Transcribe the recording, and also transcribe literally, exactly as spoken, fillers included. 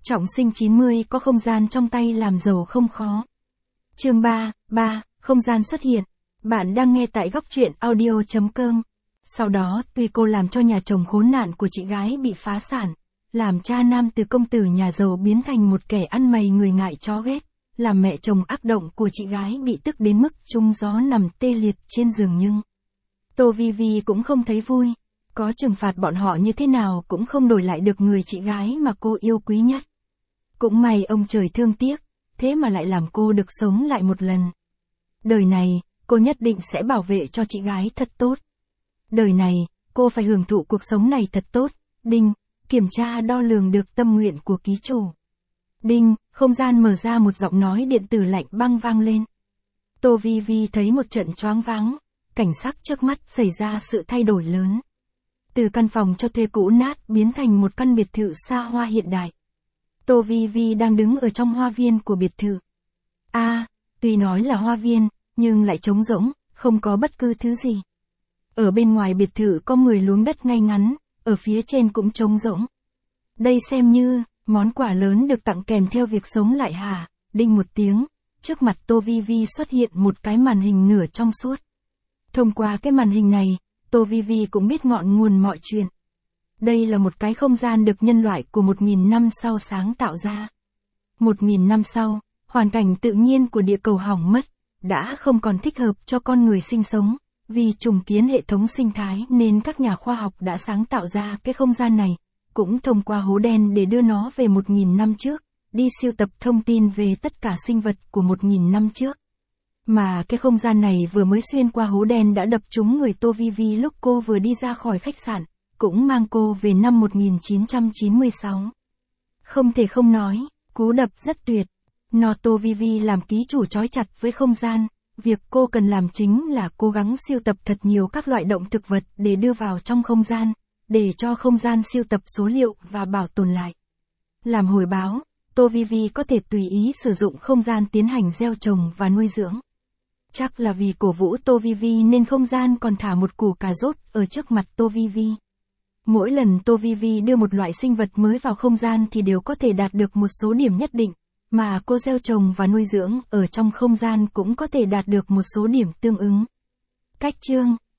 Trọng sinh chín mươi có không gian trong tay làm giàu không khó. Chương ba, ba, không gian xuất hiện. Bạn đang nghe tại góc truyện audio chấm com. Sau đó, tuy cô làm cho nhà chồng khốn nạn của chị gái bị phá sản, làm cha nam từ công tử nhà giàu biến thành một kẻ ăn mày người ngại chó ghét, làm mẹ chồng ác động của chị gái bị tức đến mức trung gió nằm tê liệt trên giường, nhưng Tô Vi Vi cũng không thấy vui. Có trừng phạt bọn họ như thế nào cũng không đổi lại được người chị gái mà cô yêu quý nhất. Cũng may ông trời thương tiếc, thế mà lại làm cô được sống lại một lần. Đời này, cô nhất định sẽ bảo vệ cho chị gái thật tốt. Đời này, cô phải hưởng thụ cuộc sống này thật tốt. Đinh, kiểm tra đo lường được tâm nguyện của ký chủ. Đinh, không gian mở ra, một giọng nói điện tử lạnh băng vang lên. Tô Vi Vi thấy một trận choáng váng, cảnh sắc trước mắt xảy ra sự thay đổi lớn. Từ căn phòng cho thuê cũ nát biến thành một căn biệt thự xa hoa hiện đại. Tô Vi Vi đang đứng ở trong hoa viên của biệt thự. A, à, tuy nói là hoa viên, nhưng lại trống rỗng, không có bất cứ thứ gì. Ở bên ngoài biệt thự có mười luống đất ngay ngắn, ở phía trên cũng trống rỗng. Đây xem như món quà lớn được tặng kèm theo việc sống lại hả? Đinh một tiếng, trước mặt Tô Vi Vi xuất hiện một cái màn hình nửa trong suốt. Thông qua cái màn hình này, Tô Vi Vi cũng biết ngọn nguồn mọi chuyện. Đây là một cái không gian được nhân loại của một nghìn năm sau sáng tạo ra. Một nghìn năm sau, hoàn cảnh tự nhiên của địa cầu hỏng mất, đã không còn thích hợp cho con người sinh sống. Vì trùng kiến hệ thống sinh thái nên các nhà khoa học đã sáng tạo ra cái không gian này, cũng thông qua hố đen để đưa nó về một nghìn năm trước, đi sưu tập thông tin về tất cả sinh vật của một nghìn năm trước. Mà cái không gian này vừa mới xuyên qua hố đen đã đập trúng người Tô Vi Vi lúc cô vừa đi ra khỏi khách sạn, cũng mang cô về năm một nghìn chín trăm chín mươi sáu. Không thể không nói, cú đập rất tuyệt. Nó Tô Vi Vi làm ký chủ trói chặt với không gian, việc cô cần làm chính là cố gắng sưu tập thật nhiều các loại động thực vật để đưa vào trong không gian, để cho không gian sưu tập số liệu và bảo tồn lại. Làm hồi báo, Tô Vi Vi có thể tùy ý sử dụng không gian tiến hành gieo trồng và nuôi dưỡng. Chắc là vì cổ vũ Tô Vi Vi nên không gian còn thả một củ cà rốt ở trước mặt Tô Vi Vi. Mỗi lần Tô Vi Vi đưa một loại sinh vật mới vào không gian thì đều có thể đạt được một số điểm nhất định, mà cô gieo trồng và nuôi dưỡng ở trong không gian cũng có thể đạt được một số điểm tương ứng. Cách chương